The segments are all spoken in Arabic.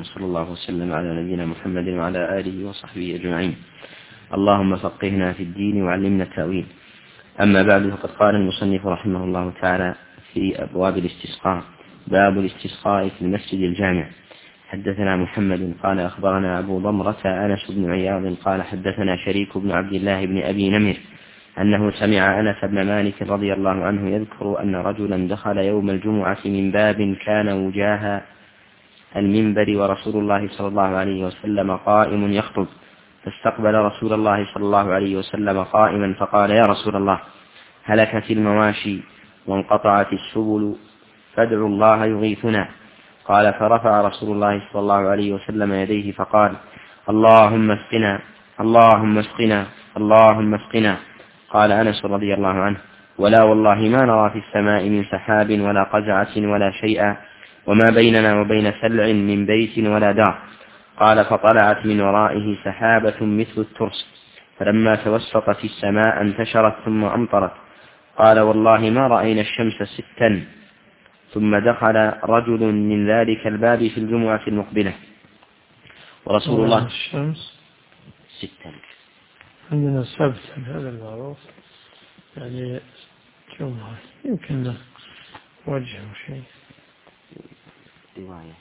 وصلى الله وسلم على نبينا محمد وعلى آله وصحبه أجمعين. اللهم فقهنا في الدين وعلمنا التأويل. أما بعد، فقد قال المصنف رحمه الله تعالى في أبواب الاستسقاء: باب الاستسقاء في المسجد الجامع. حدثنا محمد قال أخبرنا أبو ضمرة أنس بن عياض قال حدثنا شريك بن عبد الله بن أبي نمر أنه سمع أنس بن مالك رضي الله عنه يذكر أن رجلا دخل يوم الجمعة من باب كان وجاه المنبر ورسول الله صلى الله عليه وسلم قائم يخطب، فاستقبل رسول الله صلى الله عليه وسلم قائما فقال: يا رسول الله، هلكت المواشي وانقطعت السبل فادعوا الله يغيثنا. قال: فرفع رسول الله صلى الله عليه وسلم يديه فقال: اللهم اسقنا اللهم اسقنا اللهم اسقنا. قال أنس رضي الله عنه: ولا والله ما نرى في السماء من سحاب ولا قزعة ولا شيئا، وما بيننا وبين سلع من بيت ولا دار. قال: فطلعت من ورائه سحابة مثل الترس، فلما توسطت السماء انتشرت ثم أمطرت. قال: والله ما رأينا الشمس ستا. ثم دخل رجل من ذلك الباب في الجمعة المقبلة ورسول الله الشمس ستا. عندنا سبت، هذا المعروف، يعني جمعة يمكن وجه شيء رواية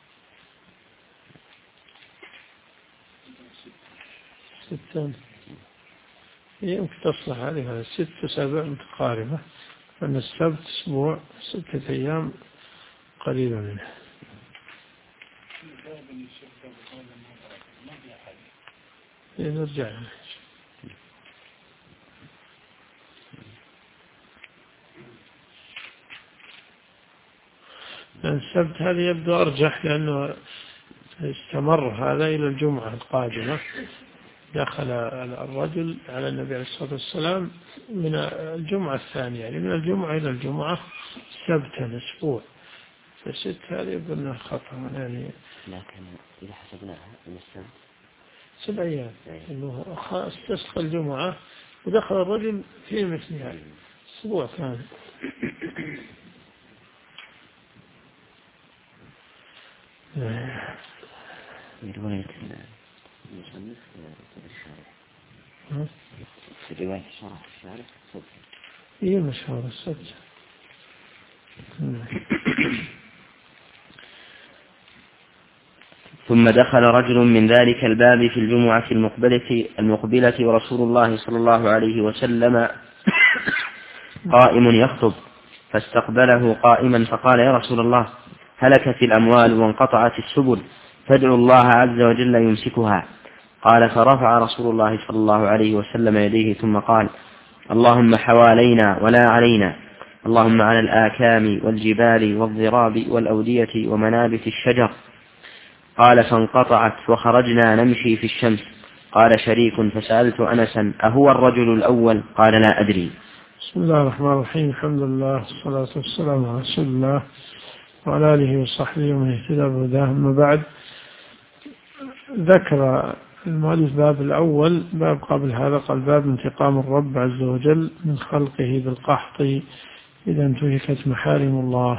ستا يمكن تصلح عليها 6 و7 متقاربة، فإن السبت أسبوع 6 أيام قليلة منه. نرجع السبت هذا يبدو أرجح، لأنه استمر هذا إلى الجمعة القادمة. دخل الرجل على النبي عليه الصلاة والسلام من الجمعة الثانية، يعني من الجمعة إلى الجمعة سبتا أسبوع، فست هذا يبدو أنه خطأ يعني. لكن إذا حسبناها من السبت 7 أيام، إنه استسقى الجمعة ودخل الرجل في مثلها أسبوع كان. في رواية المصنف الشارح، في رواية شرح الشارح صدق هي مشهورة السبت. ثم دخل رجل من ذلك الباب في الجمعة المقبلة ورسول الله صلى الله عليه وسلم قائم يخطب، فاستقبله قائما فقال: يا رسول الله، هلكت الأموال وانقطعت السبل، فادعوا الله عز وجل يمسكها. قال: فرفع رسول الله صلى الله عليه وسلم يديه ثم قال: اللهم حوالينا ولا علينا، اللهم على الآكام والجبال والضراب والأودية ومنابت الشجر. قال: فانقطعت وخرجنا نمشي في الشمس. قال شريك: فسألت أنسا: أهو الرجل الأول؟ قال: لا أدري. بسم الله الرحمن الرحيم، الحمد لله والصلاة والسلام على رسول الله وعلى آله وصحبه ومن اهتدى بهداه. أما بعد، ذكر المؤلف باب الأول، باب قبل هذا قال: باب انتقام الرب عز وجل من خلقه بالقحط إذا انتهكت محارم الله.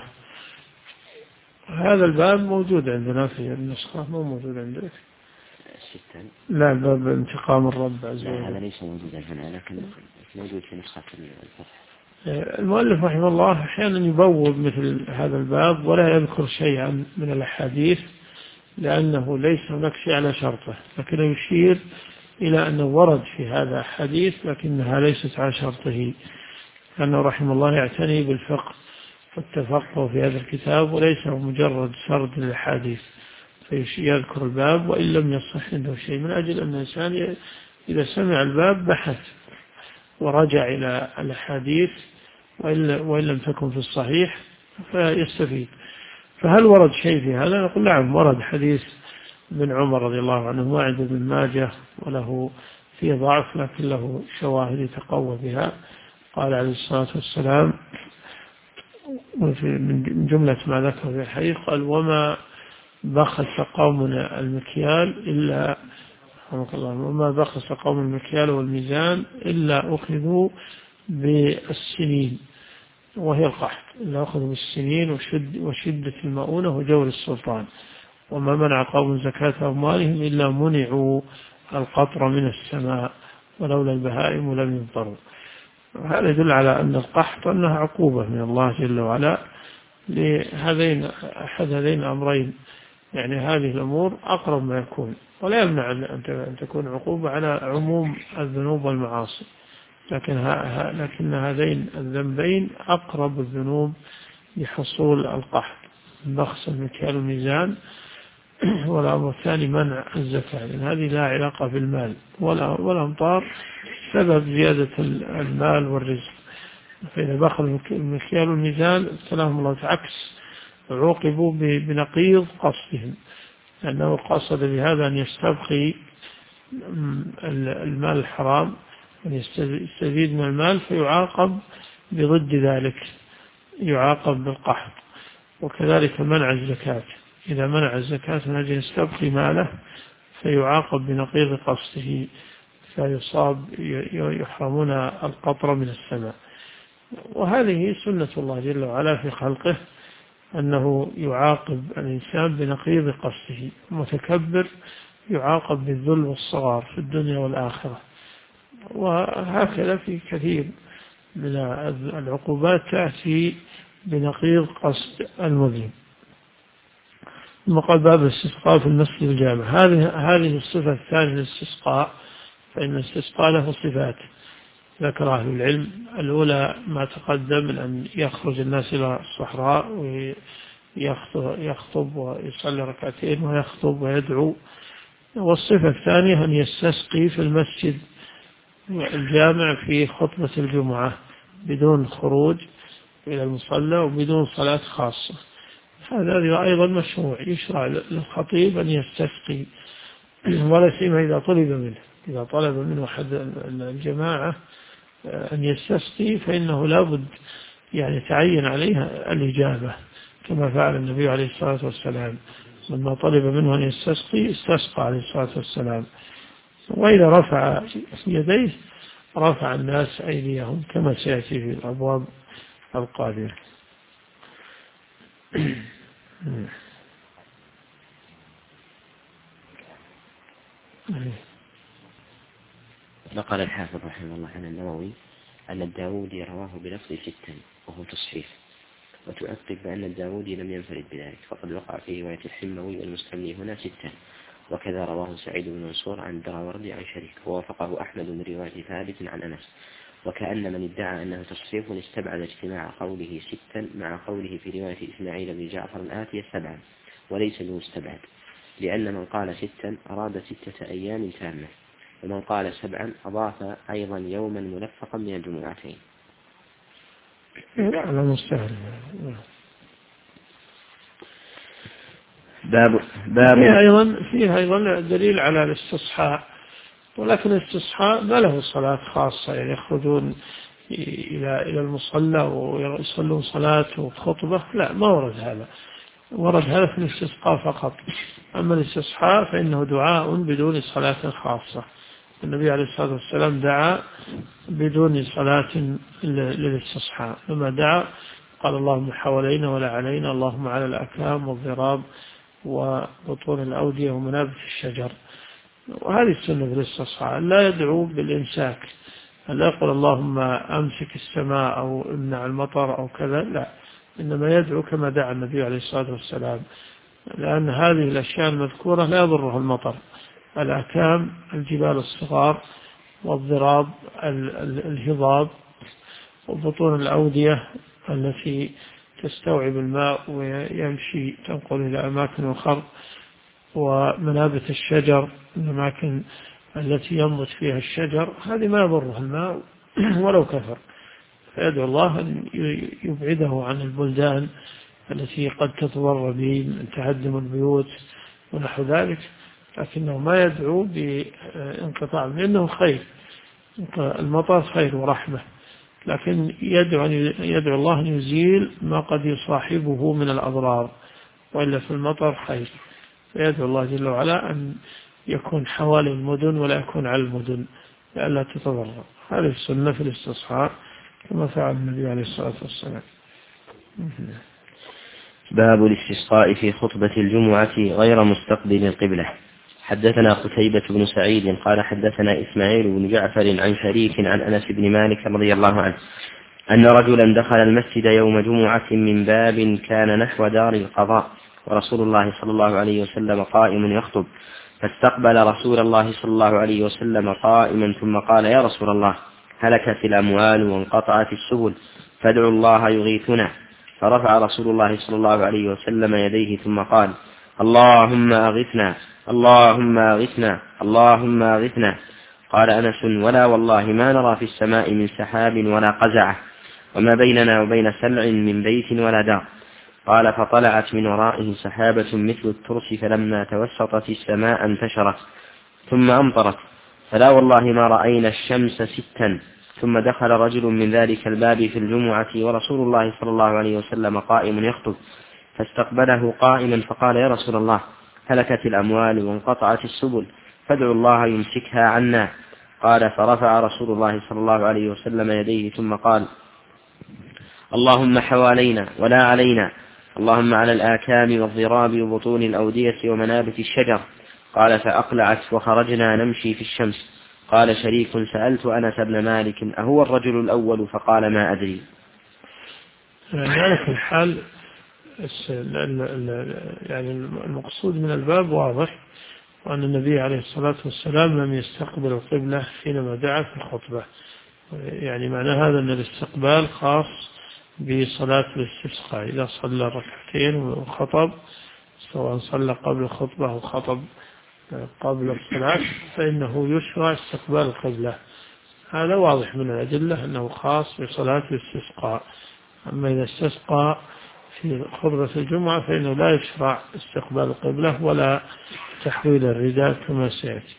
هذا الباب موجود عندنا في النسخة، مو موجود عندك؟ لا، باب انتقام الرب عز وجل. لا، هذا ليس موجودا هنا، لكن موجود في نسخة الفتح. المؤلف رحمه الله أحيانا يبوب مثل هذا الباب ولا يذكر شيئا من الأحاديث، لأنه ليس هناك شيء على شرطه، لكنه يشير إلى أنه ورد في هذا حديث لكنها ليست على شرطه، لأنه رحمه الله يعتني بالفقه والتفقه في هذا الكتاب وليس مجرد سرد للحديث، فيذكر الباب وإن لم يصح عنده شيء، من أجل أن الإنسان إذا سمع الباب بحث ورجع إلى الحديث وإن لم تكن في الصحيح فيستفيد. فهل ورد شيء في هذا؟ نقول نعم، ورد حديث ابن عمر رضي الله عنه وعند ابن ماجه، وله فيه ضعف لكن له شواهد يتقوى بها. قال عليه الصلاة والسلام من جملة ما ذكر في الحديث قال: وما بخس قومنا المكيال إلا وما بخس قوم المكيال والميزان إلا أخذوا بالسنين، وهي القحط، إلا أخذوا بالسنين وشدة المؤونة وجور السلطان. وما منع قوم زكاة أموالهم إلا منعوا القطر من السماء ولولا البهائم لم يمطروا. هذا يدل على أن القحط أنها عقوبة من الله جل وعلا لهذين أحد هذين الأمرين، يعني هذه الأمور أقرب ما يكون، ولا يمنع أن تكون عقوبة على عموم الذنوب والمعاصي، لكن هذين الذنبين أقرب الذنوب لحصول القحط، نقص المكيال والميزان. والأمر الثاني منع الزكاة، لأن هذه لا علاقة بالمال، والأمطار سبب زيادة المال والرزق. فإذا بخل المكيال والميزان ابتلاهم الله عكس، عوقبوا بنقيض قصدهم، لأنه قصد بهذا أن يستبقي المال الحرام، أن يستزيد من المال، فيعاقب بضد ذلك، يعاقب بالقحط. وكذلك منع الزكاة، إذا منع الزكاة من أجل يستبقي ماله فيعاقب بنقيض قصده، فيصاب يحرمون القطر من السماء. وهذه سنة الله جل وعلا في خلقه، أنه يعاقب الإنسان بنقيض قصده. المتكبر يعاقب بالذل والصغار في الدنيا والآخرة، وهكذا في كثير من العقوبات تأتي بنقيض قصد المذنب. ثم قال باب الاستسقاء في المسجد الجامع. هذه الصفة الثانية للاستسقاء، فإن الاستسقاء له صفات ذكر أهل العلم. الأولى ما تقدم من أن يخرج الناس إلى الصحراء ويخطب ويصلي ركعتين ويخطب ويدعو. والصفة الثانية أن يستسقي في المسجد الجامع في خطبة الجمعة بدون خروج إلى المصلى وبدون صلاة خاصة. هذا أيضا مشروع، يشرع للخطيب أن يستسقي، ولا سيما إذا طلب منه أحد الجماعة أن يستسقي، فإنه لابد يعني تعين عليها الإجابة، كما فعل النبي عليه الصلاة والسلام لما طلب منه أن يستسقي استسقى عليه الصلاة والسلام. وإذا رفع يديه رفع الناس أيديهم، كما سيأتي في الأبواب القادمة. نقل الحافظ رحمه الله عن النووي أن الداودي رواه بلفظ ستا وهو تصحيف، وتؤكد بأن الداودي لم ينفرد بذلك، فقد وقع في رواية الحموي والمستملي هنا ستا، وكذا رواه سعيد بن منصور عن الدراوردي عن شريك، ووافقه أحمد من رواية ثابت عن أنس. وكأن من ادعى أنه تصحيف استبعد اجتماع قوله ستا مع قوله في رواية إسماعيل بن جعفر الآتية سبعا، وليس بمستبعد، لأن من قال ستا أراد 6 أيام تامة، ومن قال 7 أضاف أيضا يوما ملفقا من الجمعتين. لا مستهل. باب فيها أيضا دليل على الاستصحاء، ولكن الاستصحاء ما له صلاة خاصة، يعني يخرجون إلى المصلى ويصلون صلاة وخطبة، لا، ما ورد هذا. ورد هذا في الاستسقاء فقط. أما الاستصحاء فإنه دعاء بدون صلاة خاصة. النبي عليه الصلاة والسلام دعا بدون صلاة للاستصحاء، لما دعا قال اللهم حوالينا ولا علينا، اللهم على الأكام والضراب وبطون الأودية ومنابت الشجر. وهذه السنة في الاستصحاء، لا يدعو بالإمساك، لا يقول اللهم أمسك السماء أو امنع المطر أو كذا، لا، إنما يدعو كما دعا النبي عليه الصلاة والسلام، لأن هذه الأشياء المذكورة لا يضرها المطر: الأكام الجبال الصغار، والضراب الهضاب، وبطون الأودية التي تستوعب الماء ويمشي تنقل إلى أماكن أخرى، ومنابت الشجر الأماكن التي ينبت فيها الشجر، هذه ما يضرها الماء ولو كثر، فيدعو الله أن يبعده عن البلدان التي قد تتضرر به من تهدم البيوت ونحو ذلك، لكنه ما يدعو بانقطاع، لأنه خير، المطر خير ورحمة، لكن يدعو الله أن يزيل ما قد يصاحبه من الأضرار، وإلا في المطر خير، فيدعو الله جل وعلا أن يكون حوالي المدن ولا يكون على المدن لئلا تتضرر. هذه السنة في الاستصحاء كما فعل النبي عليه الصلاة والسلام. باب الاستسقاء في خطبة الجمعة غير مستقبل القبلة. حدثنا قتيبة بن سعيد قال حدثنا إسماعيل بن جعفر عن شريك عن أنس بن مالك رضي الله عنه أن رجلا دخل المسجد يوم جمعة من باب كان نحو دار القضاء ورسول الله صلى الله عليه وسلم قائم يخطب، فاستقبل رسول الله صلى الله عليه وسلم قائما ثم قال: يا رسول الله، هلكت الأموال وانقطعت السبل فادعوا الله يغيثنا. فرفع رسول الله صلى الله عليه وسلم يديه ثم قال: اللهم أغثنا، اللهم أغثنا، اللهم أغثنا. قال أنس: ولا والله ما نرى في السماء من سحاب ولا قزعة، وما بيننا وبين سلع من بيت ولا دار. قال: فطلعت من ورائه سحابة مثل الترس، فلما توسطت السماء انتشرت ثم أمطرت، فلا والله ما رأينا الشمس ستا. ثم دخل رجل من ذلك الباب في الجمعة ورسول الله صلى الله عليه وسلم قائم يخطب، فاستقبله قائما فقال: يا رسول الله، هلكت الأموال وانقطعت السبل فادعوا الله يمسكها عنا. قال: فرفع رسول الله صلى الله عليه وسلم يديه ثم قال: اللهم حوالينا ولا علينا، اللهم على الآكام والضراب وبطون الأودية ومنابت الشجر. قال: فأقلعت وخرجنا نمشي في الشمس. قال شريك: سألت أنس بن مالك أهو الرجل الأول؟ فقال: ما أدري. يعني في الحال يعني المقصود من الباب واضح، وأن النبي عليه الصلاة والسلام لم يستقبل القبلة حينما دعا في الخطبة. يعني معنى هذا أن الاستقبال خاص بصلاة الاستسقاء، إذا صلى ركعتين وخطب، سواء صلى قبل الخطبة أو خطب قبل الصلاة، فإنه يشرع استقبال القبلة. هذا واضح من الأدلة أنه خاص بصلاة الاستسقاء. أما إذا استسقى في خطبة الجمعة فإنه لا يشرع استقبال القبلة ولا تحويل الرداء كما سيأتي.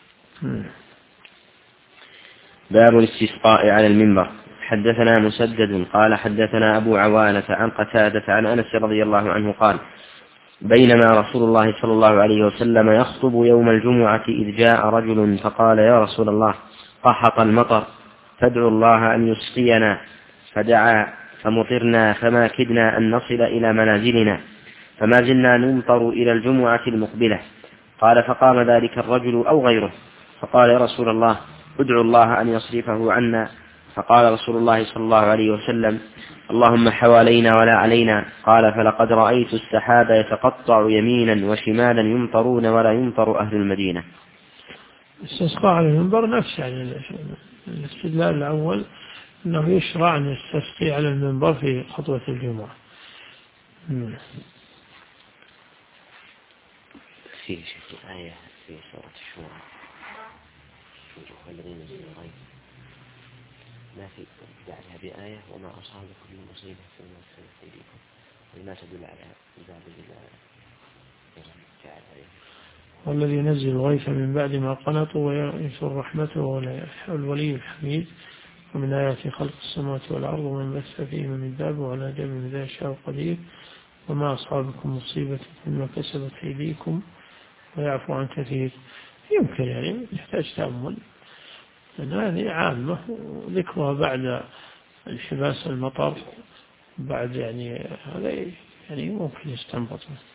باب الاستسقاء على المنبر. حدثنا مسدد قال حدثنا أبو عوانة عن قتادة عن أنس رضي الله عنه قال: بينما رسول الله صلى الله عليه وسلم يخطب يوم الجمعة إذ جاء رجل فقال: يا رسول الله، قحط المطر فادعوا الله أن يسقينا. فدعا فمطرنا فما كدنا أن نصل إلى منازلنا، فما زلنا نمطر إلى الجمعة المقبلة. قال: فقام ذلك الرجل أو غيره فقال: يا رسول الله، ادعوا الله أن يصرفه عنا. فقال رسول الله صلى الله عليه وسلم: اللهم حوالينا ولا علينا. قال: فلقد رأيت السحاب يتقطع يمينا وشمالا يمطرون ولا يمطر أهل المدينة. استسقاء على المنبر نفس يعني الاستدلال الأول أنه يشرع أن يستسقي على المنبر في خطبة الجمعة. في آية في سورة الشورى الذين نزلوا الغيث ما في بعدها بآية: وما أصابكم من مصيبة فبما كسبت أيديكم، وما تدل على ذلك والذي ينزل الغيث من بعد ما قنطوا وينشر رحمته والولي الحميد. ومن آيات خلق السماوات والأرض ومن بث فيهما من دابة وعلى جميع من ذا يشاء قدير. وما أصابكم مصيبة فبما كسبت أيديكم ويعفو عن كثير. يمكن يعني يحتاج تأمل، لأن هذه عامة ذكرها بعد الحباس المطر، بعد يعني هذا يعني ممكن يستنبط.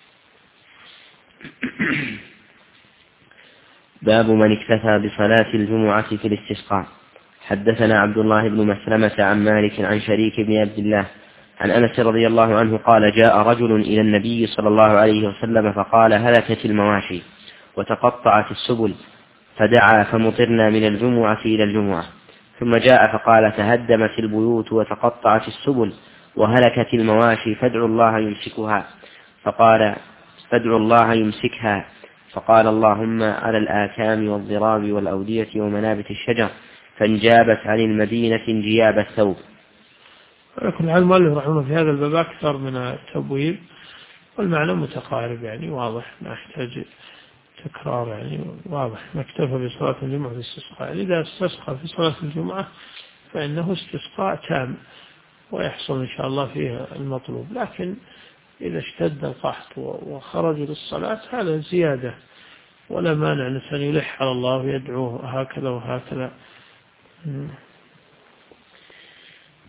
باب من اكتفى بصلاة الجمعة في الاستسقاء. حدثنا عبد الله بن مسلمة عن مالك عن شريك بن عبد الله عن أنس رضي الله عنه قال: جاء رجل إلى النبي صلى الله عليه وسلم فقال: هلكت المواشي وتقطعت السبل، فدعا فمطرنا من الجمعة إلى الجمعة. ثم جاء فقال: تهدمت البيوت وتقطعت السبل وهلكت المواشي فادعوا الله يمسكها. فقال: فادعوا الله يمسكها. فقال: اللهم على الآكام والضراب والأودية ومنابت الشجر، فانجابت عن المدينة انجياب الثوب. ولكن المؤلف رحمه في هذا الباب أكثر من التبويب، والمعنى متقارب يعني واضح، ما يحتاج تكرار يعني واضح. ما اكتفى بصلاة الجمعة في الاستسقاء. إذا استسقى في صلاة الجمعة فإنه استسقاء تام ويحصل إن شاء الله فيه المطلوب، لكن إذا اشتد القحط وخرج للصلاة هذا زيادة، ولا مانع أن يلح على الله ويدعوه هكذا وهكذا.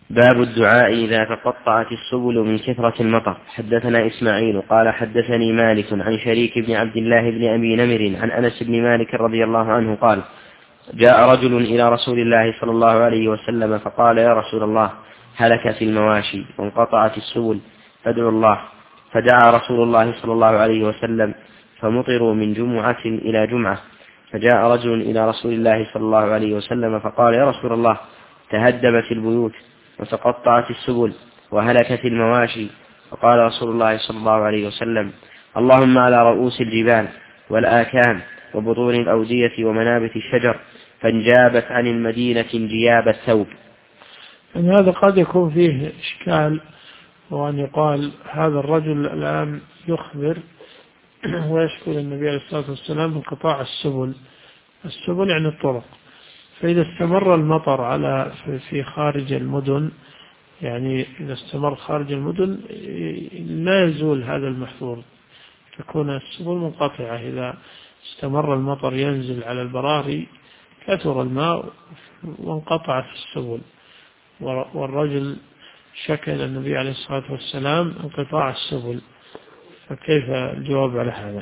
باب الدعاء إذا تقطعت السبل من كثرة المطر. حدثنا إسماعيل قال حدثني مالك عن شريك بن عبد الله بن أبي نمر عن أنس بن مالك رضي الله عنه قال جاء رجل إلى رسول الله صلى الله عليه وسلم فقال يا رسول الله هلكت المواشي وانقطعت السبل فادعوا الله. فدعا رسول الله صلى الله عليه وسلم فمطروا من جمعة إلى جمعة. فجاء رجل إلى رسول الله صلى الله عليه وسلم فقال يا رسول الله تهدمت البيوت وتقطعت السبل وهلكت المواشي. فقال رسول الله صلى الله عليه وسلم اللهم على رؤوس الجبال والآكام وبطون الأودية ومنابت الشجر فانجابت عن المدينة انجياب الثوب. يعني هذا قد يكون فيه إشكال، وأن يقال هذا الرجل الآن يخبر ويشكو النبي عليه الصلاة والسلام انقطاع السبل يعني الطرق. فإذا استمر المطر على في خارج المدن، يعني إذا استمر خارج المدن لا يزول هذا المحظور، تكون السبل منقطعة. إذا استمر المطر ينزل على البراري كثر الماء وانقطعت السبل، والرجل شكى إلى النبي عليه الصلاة والسلام انقطاع السبل، فكيف الجواب على هذا؟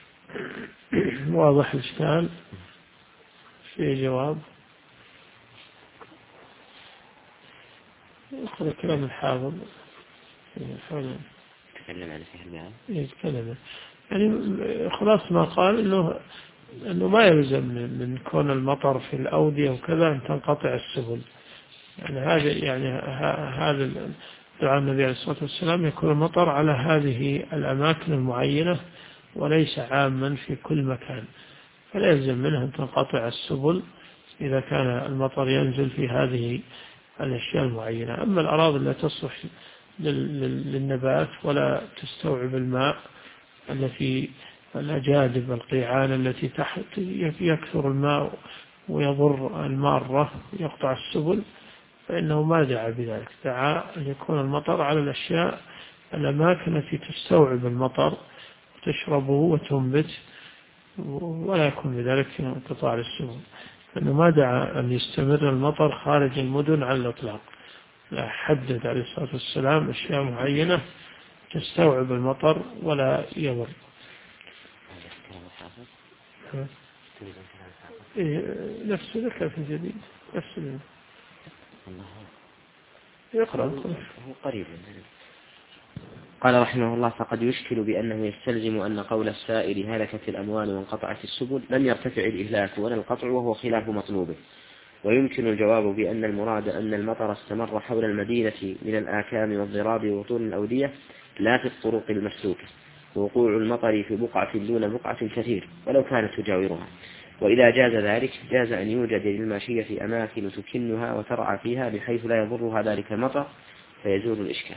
واضح الإشكال؟ في جواب؟ يأخذ كلام الحافظ تكلم عن فهم الباب يتكلم، يعني خلاص ما قال إنه ما يلزم من كون المطر في الأودية وكذا أن تنقطع السبل. هذا دعاء النبي عليه الصلاة والسلام يكون المطر على هذه الأماكن المعينة وليس عاما في كل مكان، فلا يلزم منه أن تنقطع السبل إذا كان المطر ينزل في هذه الأشياء المعينة. أما الأراضي التي تصلح للنبات ولا تستوعب الماء، التي الأجادب القيعان التي تحت يكثر الماء ويضر المارة يقطع السبل، فإنه ما دعا بذلك، دعا أن يكون المطر على الأماكن التي تستوعب المطر وتشربه وتنبت، ولا يكون بذلك انقطاع السبل. فإنه ما دعا أن يستمر المطر خارج المدن على الإطلاق، لا، حدد عليه الصلاة والسلام أشياء معينة تستوعب المطر ولا يضر. نفس ذكر في الجديد نفس يقرأ هو قريب. قال رحمه الله فقد يشكل بأنه يستلزم أن قول السائل هلكت الأموال وانقطعت السبل لم يرتفع الإهلاك ولا القطع، وهو خلاف مطلوبه. ويمكن الجواب بأن المراد أن المطر استمر حول المدينة من الآكام والضراب وطول الأودية لا في الطرق المسلوكة، ووقوع المطر في بقعة دون بقعة كثير ولو كانت تجاورها. وإذا جاز ذلك جاز أن يوجد للماشية أماكن تكنها وترعى فيها بحيث لا يضرها ذلك المطر فيزول الإشكال.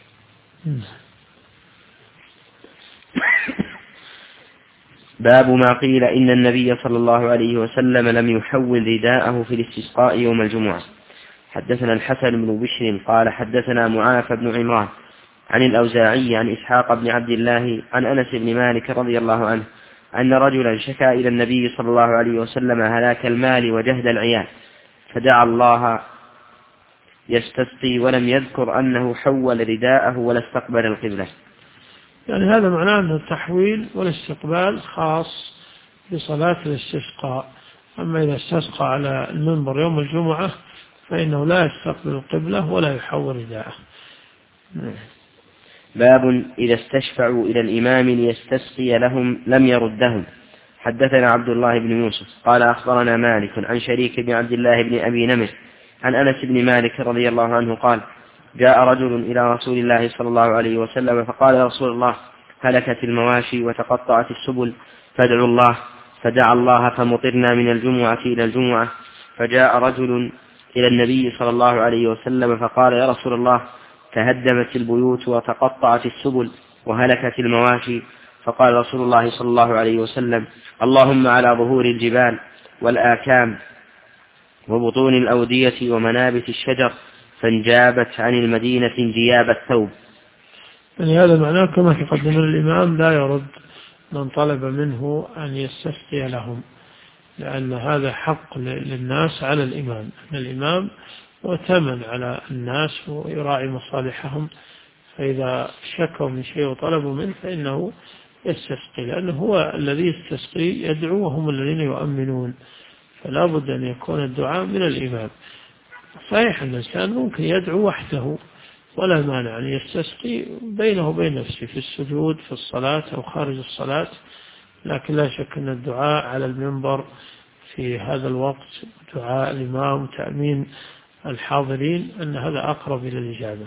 باب ما قيل إن النبي صلى الله عليه وسلم لم يحول رداءه في الاستسقاء يوم الجمعة. حدثنا الحسن بن بشر قال حدثنا معافى بن عمران عن الأوزاعي عن إسحاق بن عبد الله عن أنس بن مالك رضي الله عنه أن رجلا شكا إلى النبي صلى الله عليه وسلم هلاك المال وجهد العيال، فدعا الله يستسقي ولم يذكر أنه حول رداءه ولا استقبل القبلة. يعني هذا معناه أن التحويل والاستقبال خاص بصلاة الاستسقاء، أما إذا استسقى على المنبر يوم الجمعة فإنه لا يستقبل القبلة ولا يحول رداءه. باب إذا استشفعوا إلى الإمام ليستسقي لهم لم يردهم. حدثنا عبد الله بن يوسف قال أخبرنا مالك عن شريك بن عبد الله بن أبي نمر عن أنس بن مالك رضي الله عنه قال جاء رجل إلى رسول الله صلى الله عليه وسلم فقال يا رسول الله هلكت المواشي وتقطعت السبل فادعوا الله. فدعا الله فمطرنا من الجمعة إلى الجمعة. فجاء رجل إلى النبي صلى الله عليه وسلم فقال يا رسول الله تهدمت البيوت وتقطعت السبل وهلكت المواشي. فقال رسول الله صلى الله عليه وسلم اللهم على ظهور الجبال والآكام وبطون الأودية ومنابت الشجر فانجابت عن المدينة انجياب الثوب. يعني هذا معناه كما تقدم الإمام لا يرد من طلب منه أن يستسقي لهم، لأن هذا حق للناس على الإمام، أن الإمام وتمن على الناس ويراعي مصالحهم، فإذا شكوا من شيء وطلبوا منه فإنه يستسقي، لأنه هو الذي يستسقي يدعو وهم الذين يؤمنون، فلا بد أن يكون الدعاء من الإمام. صحيح أن الإنسان ممكن يدعو وحده ولا مانع أن يستسقي بينه وبين نفسه في السجود في الصلاة أو خارج الصلاة، لكن لا شك أن الدعاء على المنبر في هذا الوقت دعاء الإمام وتأمين الحاضرين أن هذا أقرب إلى الإجابة.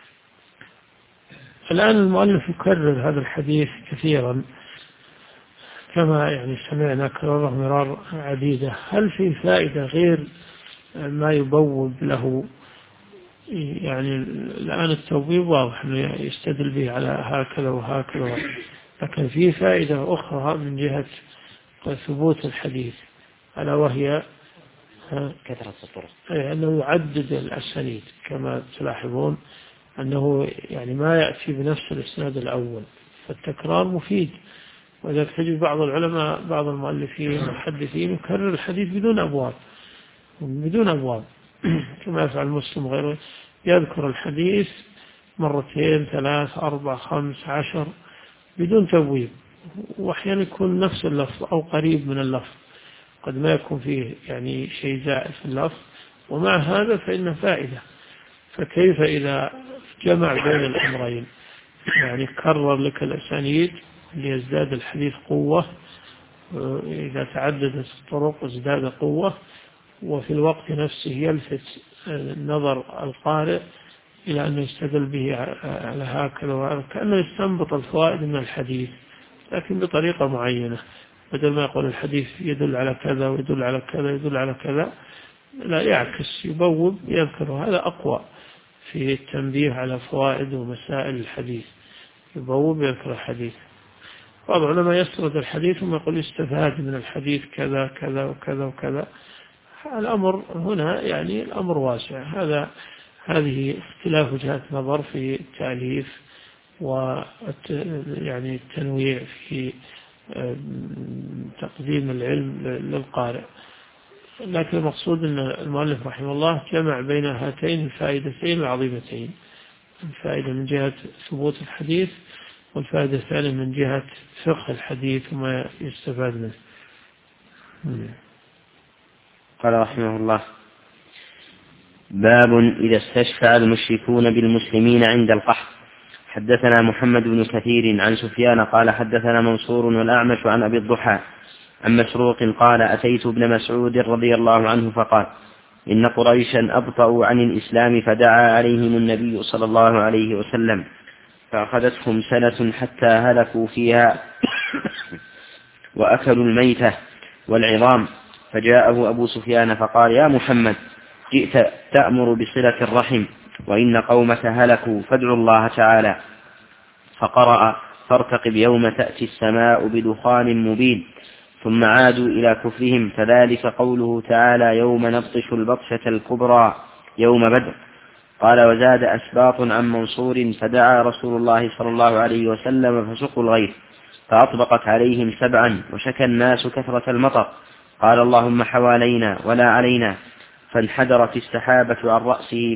الآن المؤلف يكرر هذا الحديث كثيرا كما يعني سمعنا كرره مرار عديدة. هل في فائدة غير ما يبوب له؟ يعني الآن التوبيب واضح أنه يستدل به على هكذا وهكذا، لكن في فائدة أخرى من جهة ثبوت الحديث، ألا وهي كثرة الطرق، أنه يعدد الأسانيد كما تلاحظون، أنه يعني ما يأتي بنفس الإسناد الأول، فالتكرار مفيد. وإذا تجد بعض العلماء بعض المؤلفين والمحدثين يكرر الحديث بدون أبواب كما يفعل مسلم وغيره، يذكر الحديث مرتين 3 4 5 10 بدون تبويب، وأحيانا يكون نفس اللفظ أو قريب من اللفظ، قد ما يكون فيه يعني شيء زائد في اللفظ، ومع هذا فإنه فائدة. فكيف إذا جمع بين الأمرين، يعني كرر لك الأسانيد ليزداد الحديث قوة، إذا تعددت الطرق ازداد قوة، وفي الوقت نفسه يلفت نظر القارئ إلى أن يستدل به على هكذا، كأنه يستنبط الفوائد من الحديث لكن بطريقة معينة، بدل ما يقول الحديث يدل على كذا ويدل على كذا يدل على كذا، لا يعكس، يبوب يذكر. هذا أقوى في التنبيه على فوائد ومسائل الحديث، يبوب يذكر الحديث. بعض العلماء يسرد الحديث ثم يقول يستفاد من الحديث كذا كذا وكذا وكذا. الأمر هنا يعني الأمر واسع، هذه اختلاف وجهات نظر في التأليف يعني التنويع في تقديم العلم للقارئ، لكن المقصود أن المؤلف رحمه الله جمع بين هاتين الفائدتين العظيمتين، الفائدة من جهة ثبوت الحديث والفائدة الثانية من جهة فقه الحديث وما يستفاد منه. قال رحمه الله: باب إذا استشفع المشركون بالمسلمين عند القحط. حدثنا محمد بن كثير عن سفيان قال حدثنا منصور والأعمش عن أبي الضحى عن مسروق قال أتيت ابن مسعود رضي الله عنه فقال إن قريشا أبطأوا عن الإسلام فدعا عليهم النبي صلى الله عليه وسلم فأخذتهم سنة حتى هلكوا فيها وأكلوا الميتة والعظام، فجاءه أبو سفيان فقال يا محمد جئت تأمر بصلة الرحم وإن قومك هلكوا فادعوا الله تعالى. فقرأ فارتقب يوم تأتي السماء بدخان مبين، ثم عادوا إلى كفرهم، فذلك قوله تعالى يوم نبطش البطشة الكبرى يوم بدر. قال وزاد أسباط عن منصور فدعا رسول الله صلى الله عليه وسلم فسقوا الغيث فأطبقت عليهم 7 وشكى الناس كثرة المطر، قال اللهم حوالينا ولا علينا، فانحدرت السحابة عن رأسه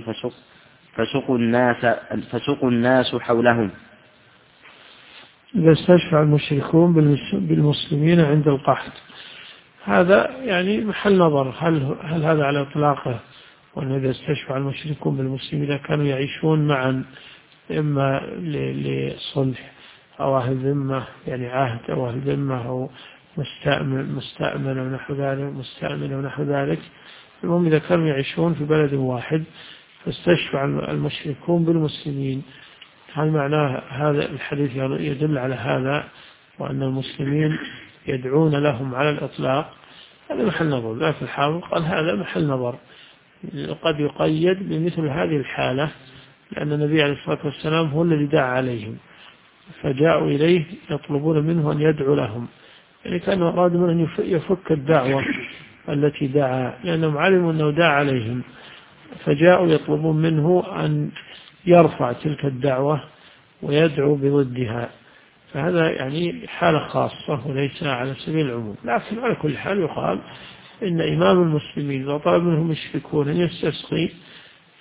فسقوا الناس حولهم. إذا استشفع المشركون بالمسلمين عند القحط، هذا يعني محل نظر، هل هذا على إطلاقه، وأن إذا استشفع المشركون بالمسلمين إذا كانوا يعيشون معا إما لصلح أو أهل ذمة، يعني عهد أو أهل ذمة أو مستأمن ونحو ذلك، المهم إذا كانوا يعيشون في بلد واحد فاستشفع المشركون بالمسلمين، هل معناه هذا الحديث يدل على هذا وأن المسلمين يدعون لهم على الإطلاق؟ هذا محل نظر، لكن الحافظ قال هذا محل نظر، قد يقيد بمثل هذه الحالة، لأن النبي عليه الصلاة والسلام هو الذي دعا عليهم فجاءوا إليه يطلبون منه أن يدعو لهم، يعني كان أراد منه أن يفك الدعوة التي دعا، لأنهم علموا أنه دعا عليهم فجاءوا يطلبون منه أن يرفع تلك الدعوة ويدعو بضدها، فهذا يعني حالة خاصة وليس على سبيل العموم. لكن على كل حال يقال إن إمام المسلمين إذا طلب منهم يشركون أن يستسقي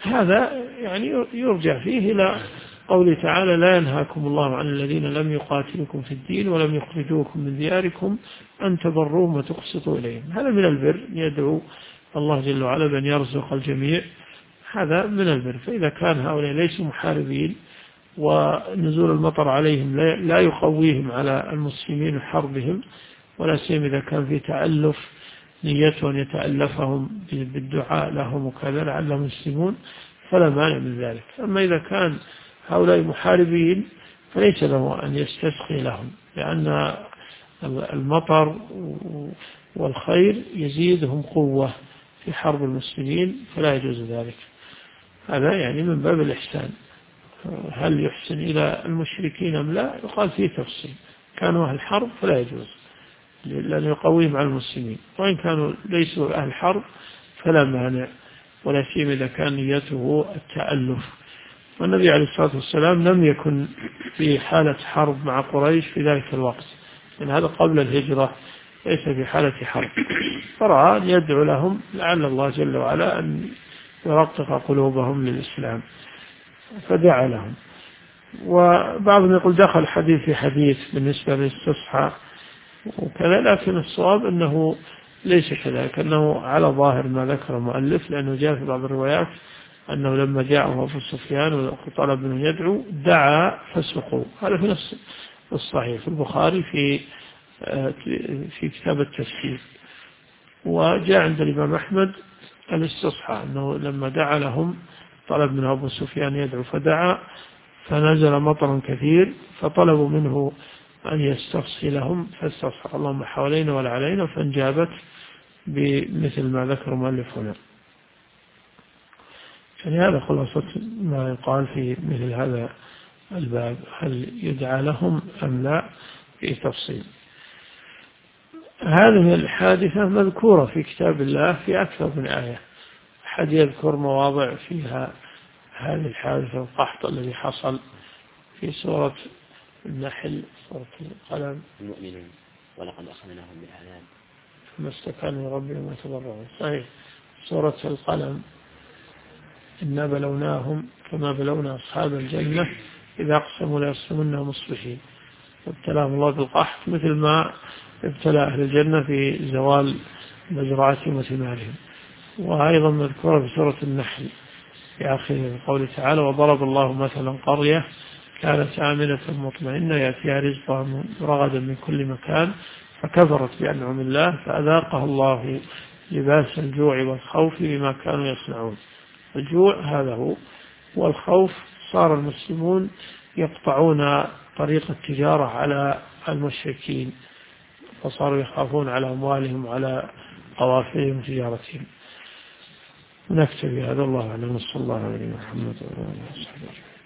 هذا يعني يرجع فيه إلى قوله تعالى لا ينهاكم الله عن الذين لم يقاتلكم في الدين ولم يخرجوكم من دياركم أن تبروهم وتقسطوا إليهم. هذا من البر، يدعو الله جل وعلا بأن يرزق الجميع، هذا من البر. فإذا كان هؤلاء ليسوا محاربين ونزول المطر عليهم لا يقويهم على المسلمين وحربهم، ولا سيما إذا كان في تألف نيته أن يتألفهم بالدعاء لهم وكذا لعلهم يسلمون، فلا مانع من ذلك. أما إذا كان هؤلاء محاربين فليس له أن يستسقي لهم، لأن المطر والخير يزيدهم قوة في حرب المسلمين، فلا يجوز ذلك. هذا يعني من باب الإحسان. هل يحسن إلى المشركين أم لا؟ يقال فيه تفصيل. كانوا أهل حرب فلا يجوز، لأنه يقويهم على المسلمين، وإن كانوا ليسوا أهل حرب فلا مانع، ولا سيما إذا كان نيته التألف. والنبي عليه الصلاة والسلام لم يكن في حالة حرب مع قريش في ذلك الوقت، لأن هذا قبل الهجرة، ليس في حالة حرب، فرأى أن يدعو لهم لعل الله جل وعلا أن يرقق قلوبهم للإسلام، فدعا لهم. وبعضهم يقول دخل حديث في حديث بالنسبة للاستصحاء وكذا، لكن الصواب أنه ليس كذلك، أنه على ظاهر ما ذكر المؤلف، لأنه جاء في بعض الروايات أنه لما جاءه أبو سفيان وطلب منه يدعو دعا فسقوا. هذا في نفس الصحيح في البخاري في كتاب التفسير. وجاء عند الإمام أحمد الاستصحاء أنه لما دعا لهم طلب منه أبو سفيان يدعو فدعا فنزل مطر كثير، فطلبوا منه أن يستفصي لهم فاستصحى اللهم حوالينا ولا علينا، فانجابت بمثل ما ذكر المؤلف هنا. يعني هذا خلاصة ما يقال في مثل هذا الباب، هل يدعى لهم أم لا، في تفصيل. هذه الحادثة مذكورة في كتاب الله في أكثر من آية، أحد يذكر مواضع فيها هذه الحادثة، القحط الذي حصل في سورة النحل، سورة القلم، المؤمنون ولقد أخذناهم بالعذاب ثم استكانوا ربهم وتضرعوا، صحيح. سورة القلم إنا بلوناهم كما بلونا أصحاب الجنة إذا أقسموا ليصرمنها مصبحين، وابتلاهم الله بالقحط مثل ما ابتلى أهل الجنة في زوال مزرعتهم وثمارهم. وأيضا مذكورة في سورة النحل في آخر قوله تعالى وضرب الله مثلا قرية كانت آمنة مطمئنة يأتيها رزقها رغدا من كل مكان فكفرت بأنعم الله فأذاقها الله لباس الجوع والخوف بما كانوا يصنعون. الجوع هذا هو، والخوف صار المسلمون يقطعون طريق التجارة على المشركين، فصاروا يخافون على أموالهم وعلى قوافلهم وتجارتهم. نكتفي هذا، الله أعلم، صلى الله عليه وسلم.